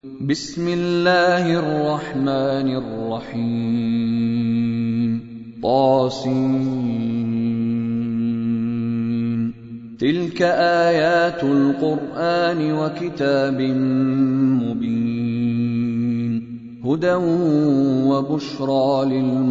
بسم الله الرحمن الرحيم طاسين تلك آيات القرآن وكتاب مبين هدى وبشرى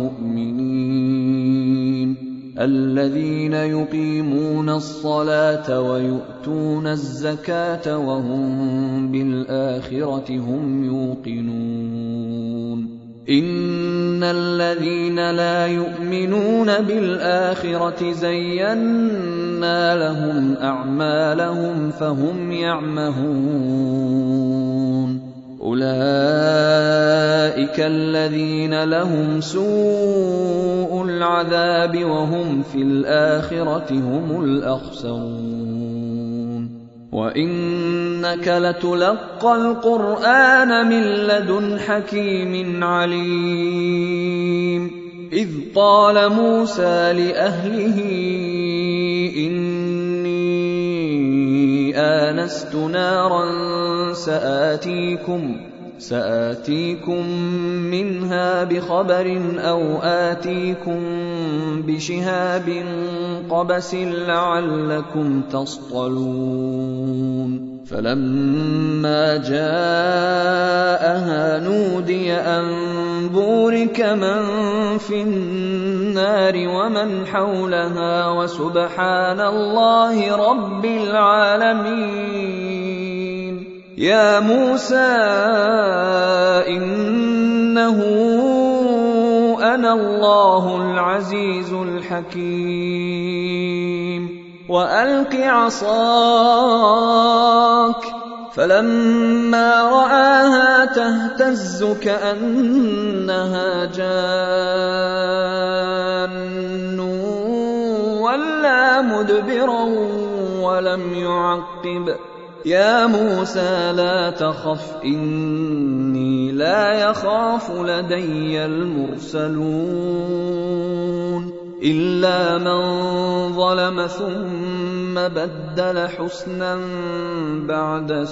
للمؤمنين الذين يقيمون الصلاة ويؤتون الزكاة وهم بالآخرة هم يوقنون إن الذين لا يؤمنون بالآخرة زينا لهم أعمالهم فهم يعمهون أولئك الذين لهم سوء العذاب وهم في الآخرة هم الأخسرون وإنك لتلقى القرآن من لدن حكيم عليم إذ قال موسى لأهله إني آنست نارا سآتيكم منها بخبر أو آتيكم بشهاب قبس لعلكم تصطلون فلما جاءها نودي أن بورك من في النار ومن حولها وسبحان الله رب العالمين يا موسى إنه أنا الله العزيز الحكيم وألق عصاك فلما رآها تهتز كأنها جان ولا مدبرا ولم يعقب يا موسى لا تخف إني لا يخاف لدي المرسلون إلا من ظلم ثم بدل حسنا بعد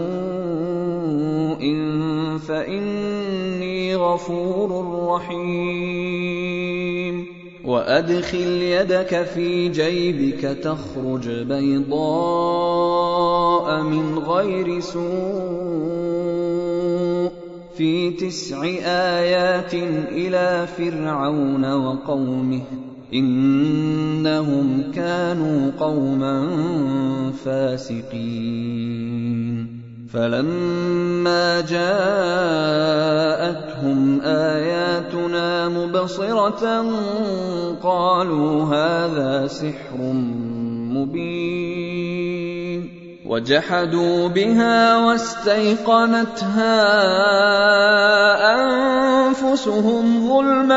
سوء فإني غفور رحيم وأدخل يدك في جيبك تخرج بيضاء من غير سوء في 9 آيات إلى فرعون وقومه إنهم كانوا قوما فاسقين فلما جاءتهم آياتنا مبصرة قالوا هذا سحر مبين وجحدوا بها واستيقنتها أنفسهم ظلما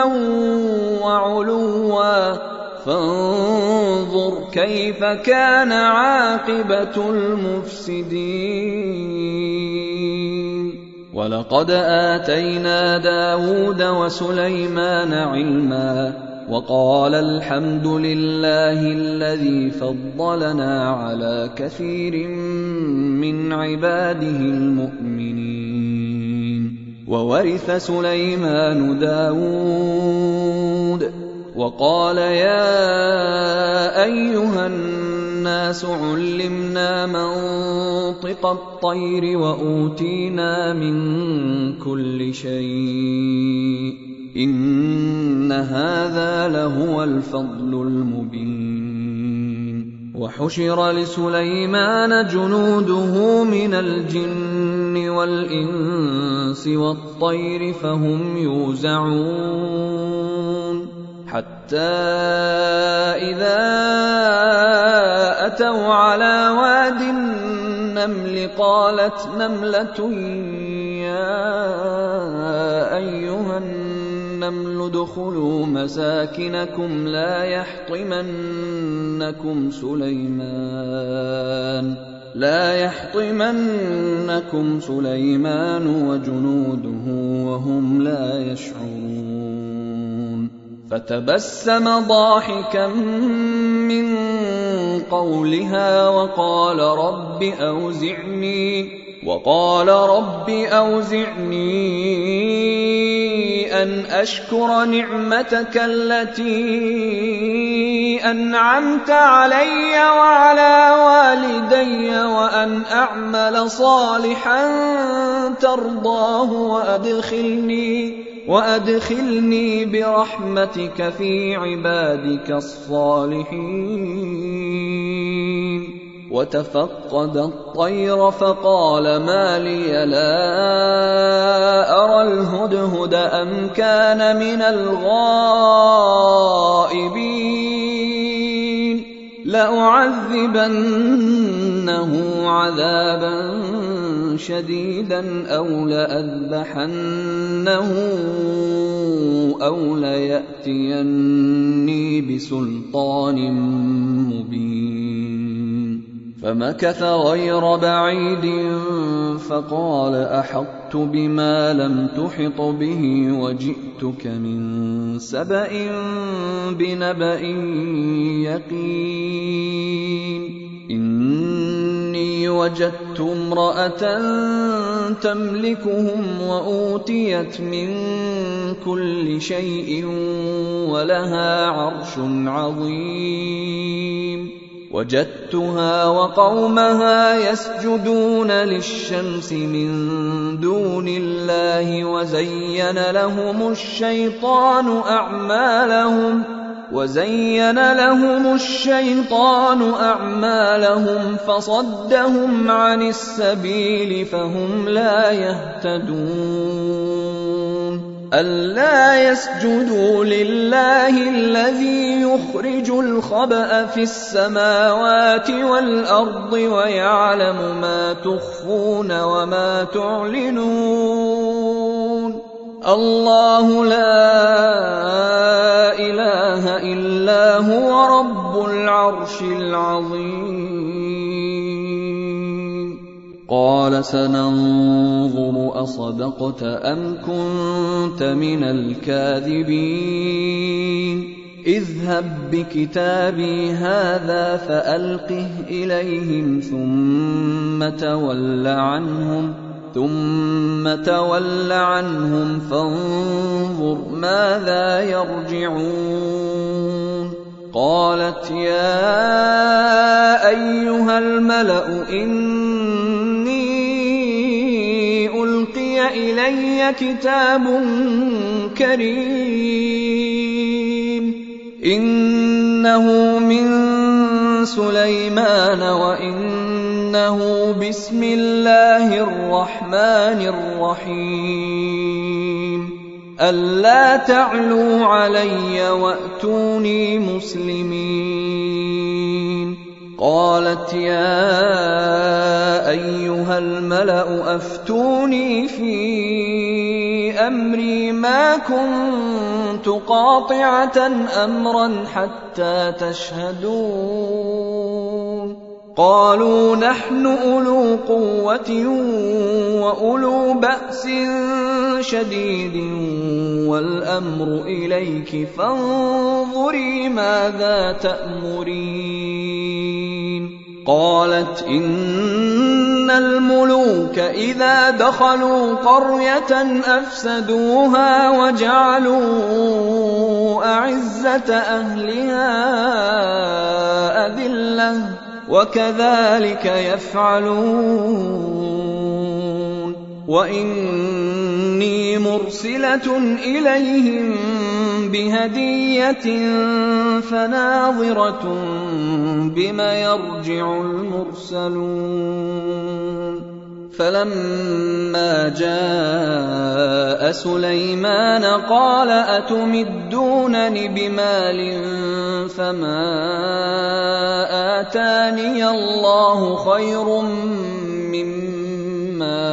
وعلوا فانظر كيف كان عاقبة المفسدين ولقد آتينا داود وسليمان علما وقال الحمد لله الذي فضلنا على كثير من عباده المؤمنين وورث سليمان داود وقال يا أيها الناس علمنا منطق الطير وأوتينا من كل شيء إن هذا لهو الفضل المبين وحشر لسليمان جنوده من الجن والإنس والطير فهم يوزعون حتى إذا أتوا على واد النمل قالت نملة يا أيها النمل ادخلوا مساكنكم لا يحطمنكم سليمان وجنوده وهم لا يشعرون فتبسم ضاحكا من قولها وقال رب أوزعني وقال رب أوزعني أن أشكر نعمتك التي أنعمت علي وعلى والدي وأن أعمل صالحا ترضاه وأدخلني برحمتك في عبادك الصالحين. وتفقد الطير فقال ما لي لا أرى الهدهد أم كان من الغائبين لأعذبنه عذابا شديدا أو لأذبحنه أو ليأتيني بسلطان مبين. فمكث غير بعيد فقال أحطت بما لم تحط به وجئتك من سبأ بنبأ يقين. إني وجدت امرأة تملكهم وأوتيت من كل شيء ولها عرش عظيم. وجدتها وقومها يسجدون للشمس من دون الله وزين لهم الشيطان أعمالهم فصدهم عن السبيل فهم لا يهتدون. ألا يسجدوا لله الذي يخرج الخبأ في السماوات والأرض ويعلم ما تخفون وما تعلنون. الله لا إله إلا هو رب العرش العظيم. قال سننظر أصدقت أم كنت من الكاذبين. اذهب بكتابي هذا فألقه إليهم ثم تول عنهم فانظر ماذا يرجعون. قالت يا أيها الملأ إني ألقي إلي كتاب كريم إنه من سليمان وإنه بسم الله الرحمن الرحيم. ألا تعلوا علي وأتوني مسلمين. قالت يا أيها الملأ أفتوني في أمري ما كنت قاطعة أمرا حتى تشهدون. قالوا نحن أولو قوة وأولو بأس شديد والأمر إليك فانظري ماذا تأمرين. قالت إن الملوك إذا دخلوا قرية أفسدوها وجعلوا أعزة أهلها أذلة وكذلك يفعلون. وإني مرسلة إليهم بهدية فناظرة بما يرجع المرسلون. فلما جاء سليمان قال أتمدونني بمال فما آتاني الله خير مما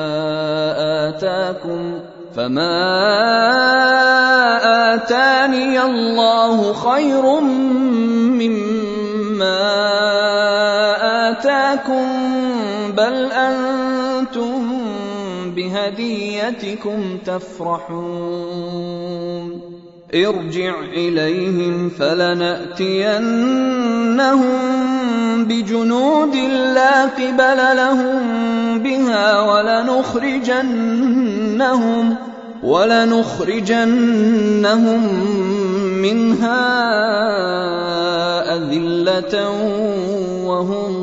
آتاكم بل أنتم بهديتكم تفرحون. ارجع إليهم فلنأتينهم بجنود لا قبل لهم بها ولنخرجنهم منها أذلة وهم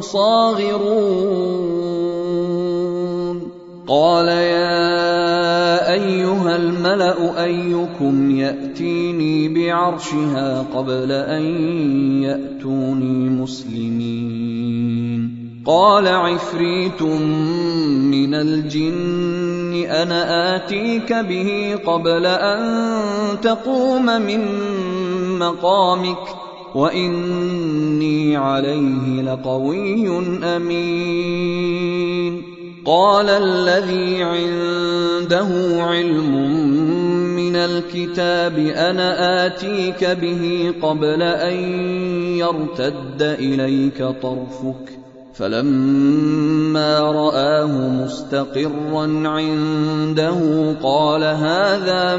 صاغرون قال يا أيها الملأ أيكم يأتيني بعرشها قبل أن يأتوني مسلمين قال عفريت من الجن أنا آتيك به قبل أن تقوم من مقامك وإني عليه لقوي أمين قال الذي عنده علم من الكتاب أنا آتيك به قبل أن يرتد إليك طرفك فلما رآه مستقرا عنده قال هذا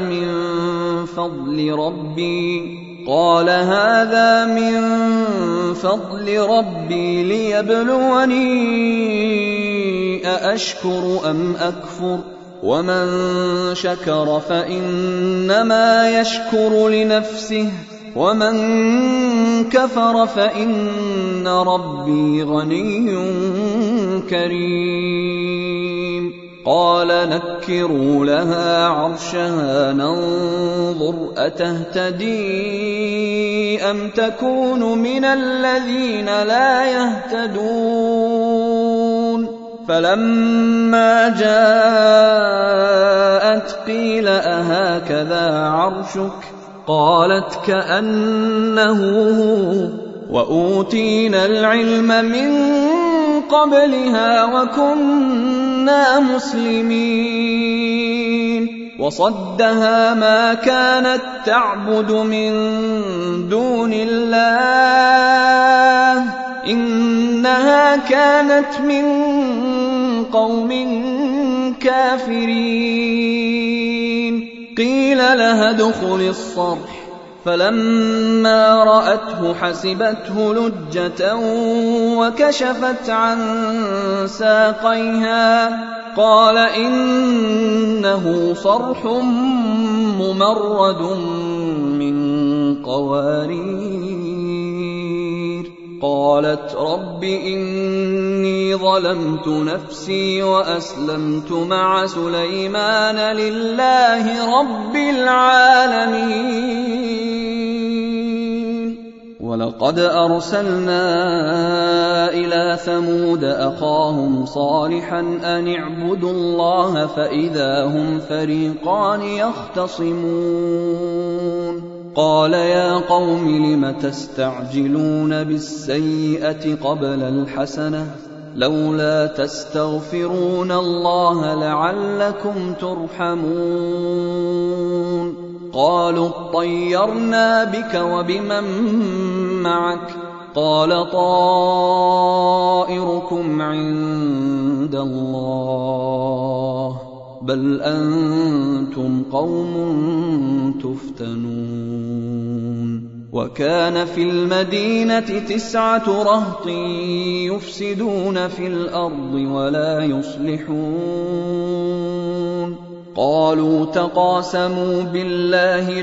من فضل ربي ليبلوني أأشكر أم أكفر ومن شكر فإنما يشكر لنفسه ومن كفر فإن ربي غني كريم قال نكروا لها عرشها ننظر أتهتدي أم تكون من الذين لا يهتدون فلما جاءت قيل أهكذا عرشك قالت كأنه هو وأوتينا العلم من قبلها وكنا مسلمين وصدها ما كانت تعبد من دون الله إنها كانت من قوم كافرين قيل لها ادخل الصرح فلما رأته حسبته لجة وكشفت عن ساقيها قال إنه صرح ممرد من قوارير قالت رب إني ظلمت نفسي وأسلمت مع سليمان لله رب العالمين ولقد أرسلنا إلى ثمود أخاهم صالحا أن اعبدوا الله فإذا هم فريقان يختصمون قال يا قوم لم تستعجلون بالسيئة قبل الحسنة لولا تستغفرون الله لعلكم ترحمون قالوا اطيرنا بك وبمن معك قال طائركم عند الله بل أنتم قوم تفتنون وكان في المدينة 9 رهط يفسدون في الأرض ولا يصلحون قالوا تقاسموا بالله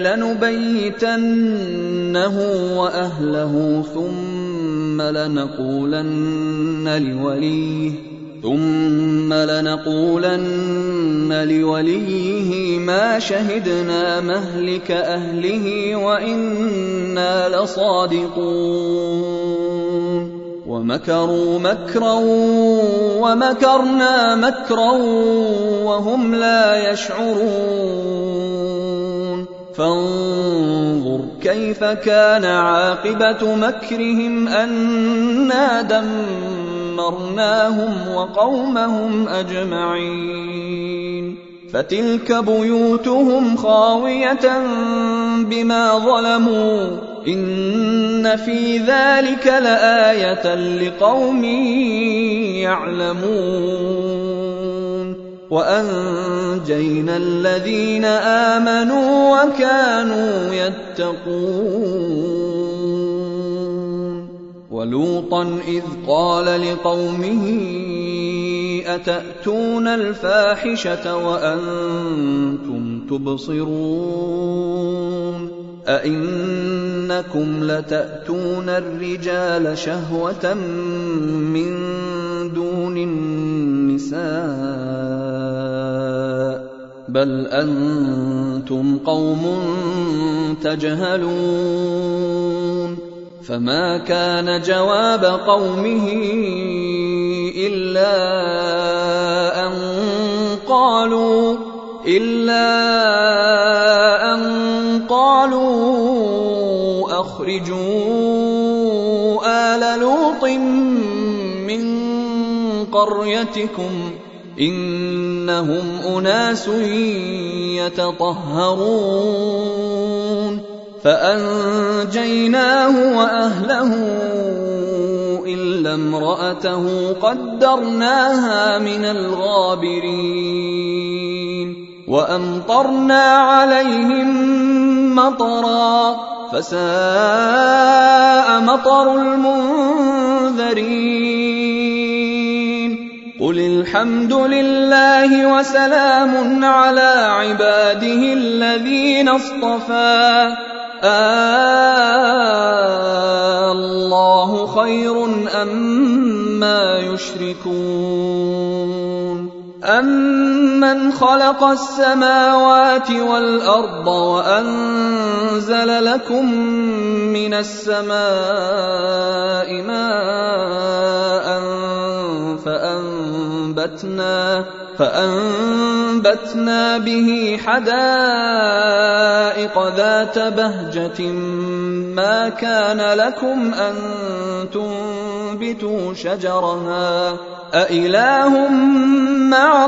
لنبيتنه وأهله ثم لنقولن لوليه ما شهدنا مهلك أهله وإنا لصادقون ومكروا مكرا ومكرنا مكرا وهم لا يشعرون فانظر كيف كان عاقبة مكرهم أنا دمرناهم وقومهم أجمعين فتلك بيوتهم خاوية بما ظلموا إن في ذلك لآية لقوم يعلمون وأنجينا الذين آمنوا وكانوا يتقون ولوطا إذ قال لقومه أتأتون الفاحشة وأنتم تبصرون أئنكم لتأتون الرجال شهوة من دون النساء بل أنتم قوم تجهلون فما كان جواب قومه إلا أن قالوا أخرجوا آل لوط من قريتكم إنهم أناس يتطهرون فأنجيناه وأهله إلا امرأته قدرناها من الغابرين وأمطرنا عليهم مطرا فساء مطر المنذرين قل الحمد لله وسلام على عباده الذين اصطفى الله خير أما يشركون أمن خلق السماوات والأرض وأنزل لكم من السماء ماء فأنبتنا به حدائق ذات بهجة ما كان لكم أن تنبتوا شجرها أإله مع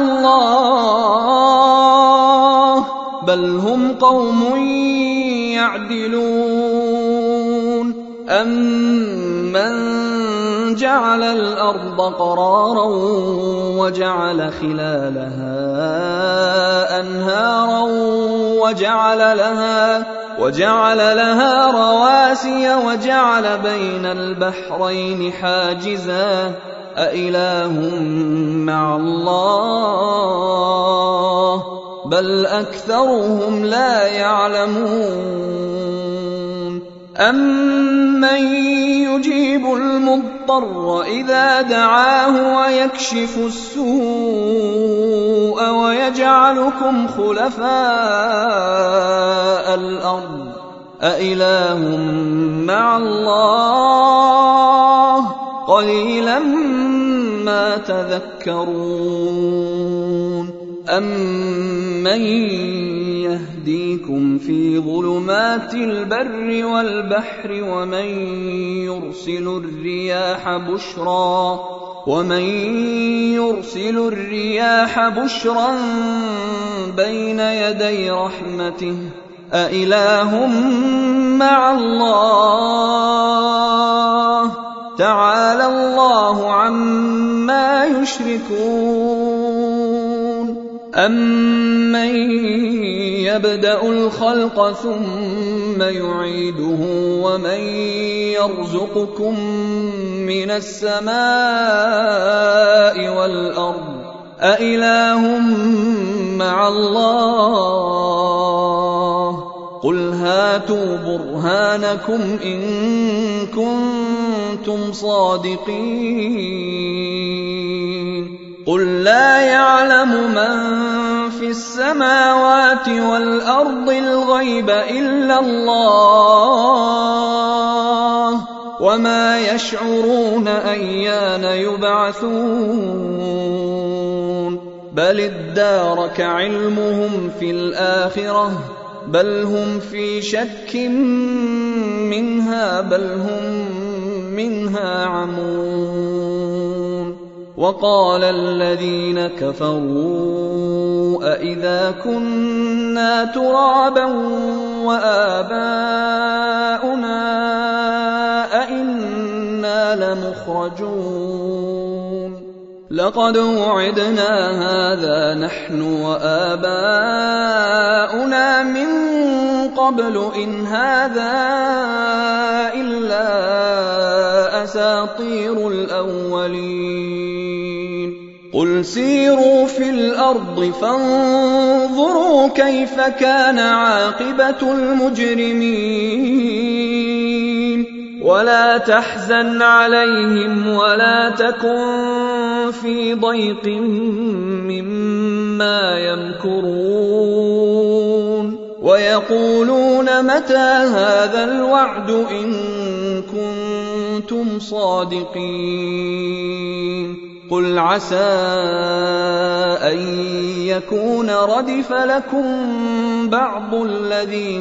الله بل هم قوم يعدلون أمن جعل الأرض قرارا وجعل خلالها أنهارا وجعل لها رواسي وجعل بين البحرين حاجزا أإله مع الله بل أكثرهم لا يعلمون أمن يجيب المضطر إذا دعاه ويكشف السوء ويجعلكم خلفاء الأرض أإله مع الله قليلا ما تذكرون أمن يهديكم في ظلمات البر والبحر ومن يرسل الرياح بشرا بين يدي رحمته أإله مع الله تعالى الله عما يشركون أمن يبدأ الخلق ثم يعيده ومن يرزقكم من السماء والأرض أإله مع الله قل هاتوا برهانكم إن كنتم صادقين قل لا يعلم من في السماوات والأرض الغيب إلا الله وما يشعرون أيان يبعثون بل ادارك علمهم في الآخرة بل هم في شك منها بل هم منها عمون وقال الذين كفروا أإذا كنا ترابا وآباؤنا أإنا لمخرجون لقد وعدنا هذا نحن وآباؤنا من قبل إن هذا إلا أساطير الأولين قل سيروا في الأرض فانظروا كيف كان عاقبة المجرمين ولا تحزن عليهم ولا تكن في ضيق مما يمكرون ويقولون متى هذا الوعد إن كنتم صادقين قل عسى أن يكون ردف لكم بعض الذي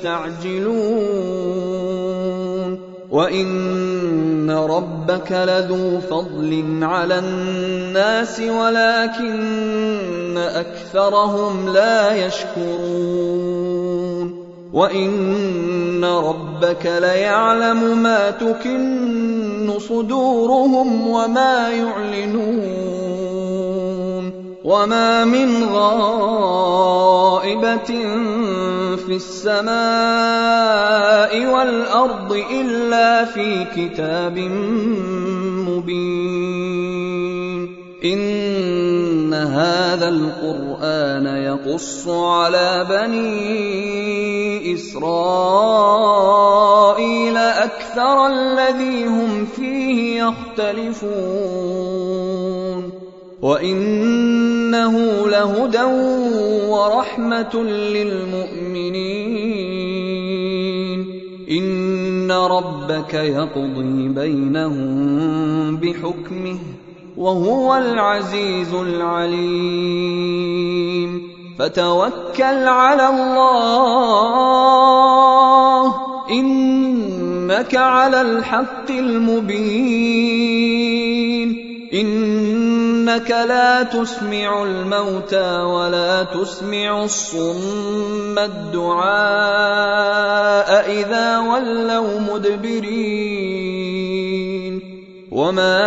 تستعجلون وإن ربك لذو فضل على الناس ولكن أكثرهم لا يشكرون وإن ربك ليعلم ما تكن صدورهم وما يعلنون وما من غائبة في السماء والأرض إلا في كتاب مبين إن هذا القرآن يقص على بني إسرائيل أكثر الذي هم فيه يختلفون وإنه لهدى ورحمة للمؤمنين إن ربك يقضي بينهم بحكمه وهو العزيز العليم فتوكل على الله إنك على الحق المبين إنك لا تسمع الموتى ولا تسمع الصم الدعاء إذا ولوا مدبرين وما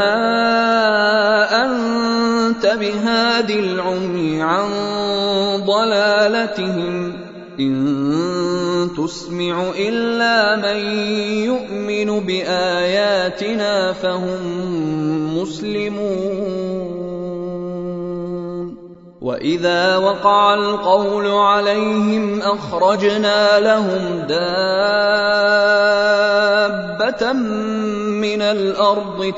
أنت بهاد العمي عن ضلالتهم إن تسمع إلا من يؤمن بآياتنا فهم مسلمون وإذا وقع القول عليهم أخرجنا لهم دابة من الأرض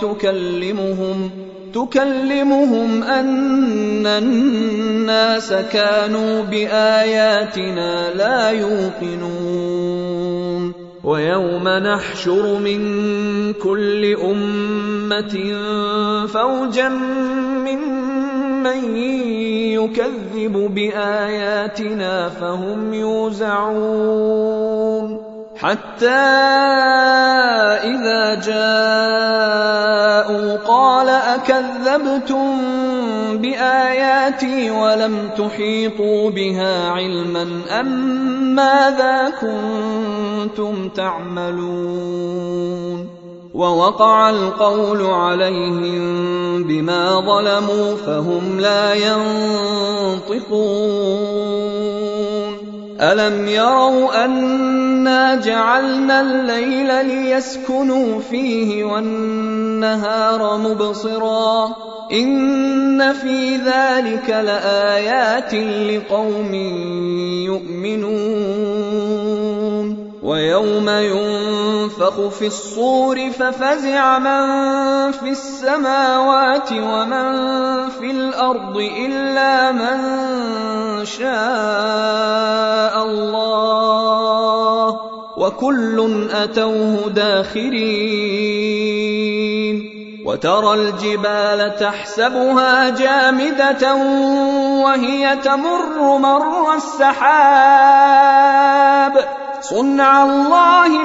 تكلمهم أن الناس كانوا بآياتنا لا يوقنون ويوم نحشر من كل أمة فوجا ممن يكذب بآياتنا فهم يوزعون حتى إذا جاءوا قال أكذبتم بآياتي ولم تحيطوا بها علما أم ماذا كنتم تعملون ووقع القول عليهم بما ظلموا فهم لا ينطقون ألم يروا أنا جعلنا الليل ليسكنوا فيه والنهار مبصرا إن في ذلك لآيات لقوم يؤمنون ويوم ينفخ في الصور ففزع من في السماوات ومن في الأرض إلا من شاء الله وكل أتوه داخرين وترى الجبال تحسبها جامدة وهي تمر مر السحاب صنع الله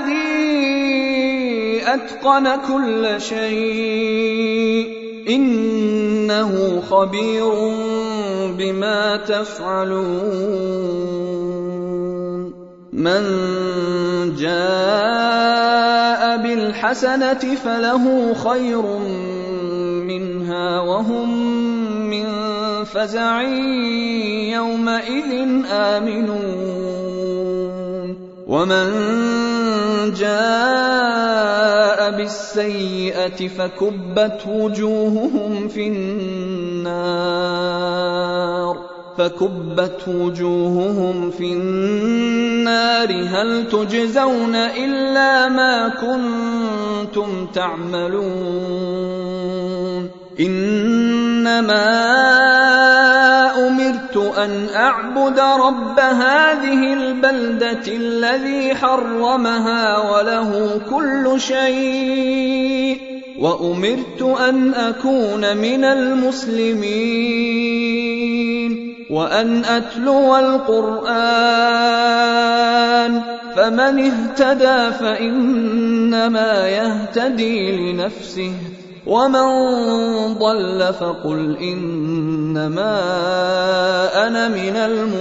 الذي أتقن كل شيء إنه خبير بما تفعلون من جاء بالحسنة فله خير منها فيها وهم من فزع يومئذ آمنون ومن جاء بالسيئة فكبت وجوههم في النار هل تجزون إلا ما كنتم تعملون إنما أمرت أن أعبد رب هذه البلدة الذي حرمها وله كل شيء وأمرت أن أكون من المسلمين وأن أتلو القرآن فمن اهتدى فإنما يهتدي لنفسه ومن ضل فقل إنما أنا من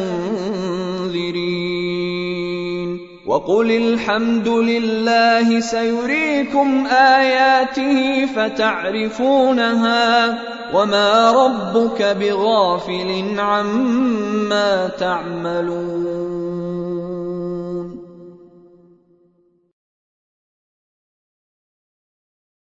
المنذرين وقل الحمد لله سيريكم آياته فتعرفونها وما ربك بغافل عما تعملون